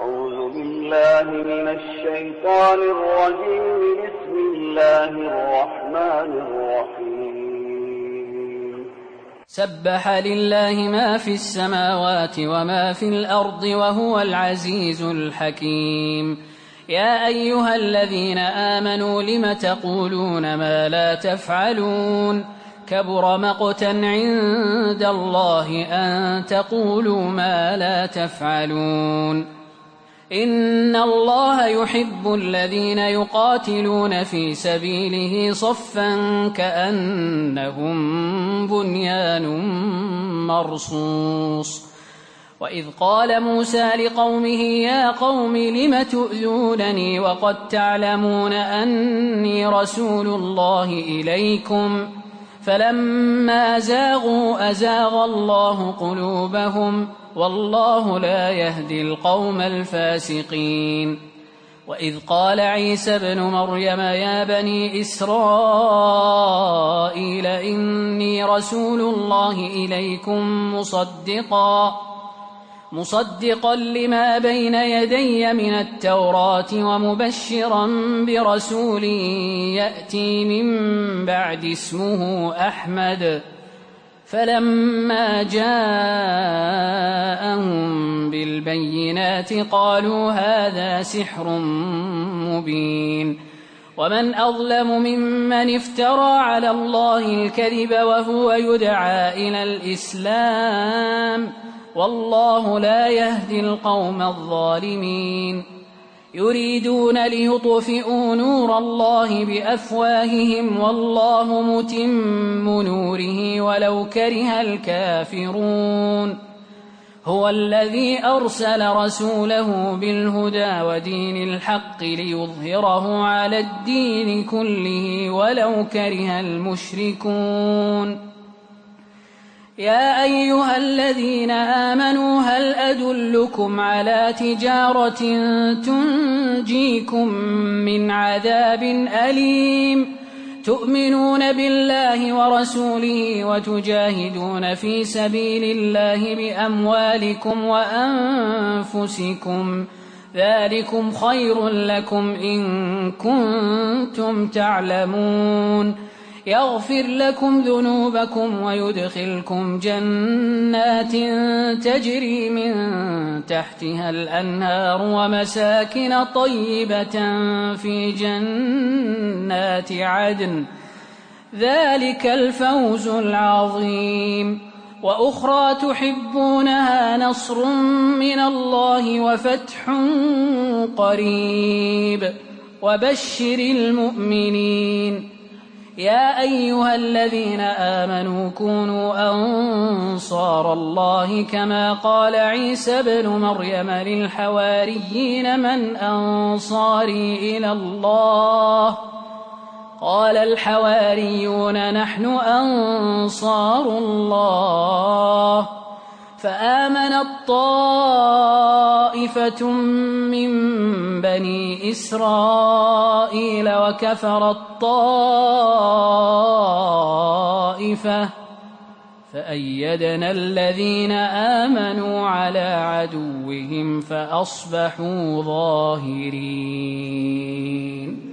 أعوذ بالله من الشيطان الرجيم. بسم الله الرحمن الرحيم. سبح لله ما في السماوات وما في الأرض وهو العزيز الحكيم. يا أيها الذين آمنوا لم تقولون ما لا تفعلون؟ كبر مقتا عند الله أن تقولوا ما لا تفعلون. إن الله يحب الذين يقاتلون في سبيله صفا كأنهم بنيان مرصوص. وإذ قال موسى لقومه يا قوم لم تؤذونني وقد تعلمون أني رسول الله إليكم فلما زاغوا أزاغ الله قلوبهم والله لا يهدي القوم الفاسقين. وإذ قال عيسى ابن مريم يا بني إسرائيل إني رسول الله إليكم مصدقا لما بين يدي من التوراة ومبشرا برسول يأتي من بعد اسمه أحمد. فلما جاءهم بالبينات قالوا هذا سحر مبين. ومن أظلم ممن افترى على الله الكذب وهو يدعى إلى الإسلام والله لا يهدي القوم الظالمين. يريدون ليطفئوا نور الله بأفواههم والله متم نوره ولو كره الكافرون. هو الذي أرسل رسوله بالهدى ودين الحق ليظهره على الدين كله ولو كره المشركون. يا أيها الذين آمنوا هل أدلكم على تجارة تنجيكم من عذاب أليم تؤمنون بالله ورسوله وتجاهدون في سبيل الله بأموالكم وأنفسكم ذلكم خير لكم إن كنتم تعلمون. يغفر لكم ذنوبكم ويدخلكم جنات تجري من تحتها الأنهار ومساكن طيبة في جنات عدن ذلك الفوز العظيم. وأخرى تحبونها نصر من الله وفتح قريب وبشر المؤمنين. يا أيها الذين آمنوا كونوا أنصار الله كما قال عيسى ابن مريم للحواريين من أنصاري إلى الله؟ قال الحواريون نحن أنصار الله. فآمنت طائفة من بني إسرائيل وكفرت طائفة فأيدنا الذين آمنوا على عدوهم فأصبحوا ظاهرين.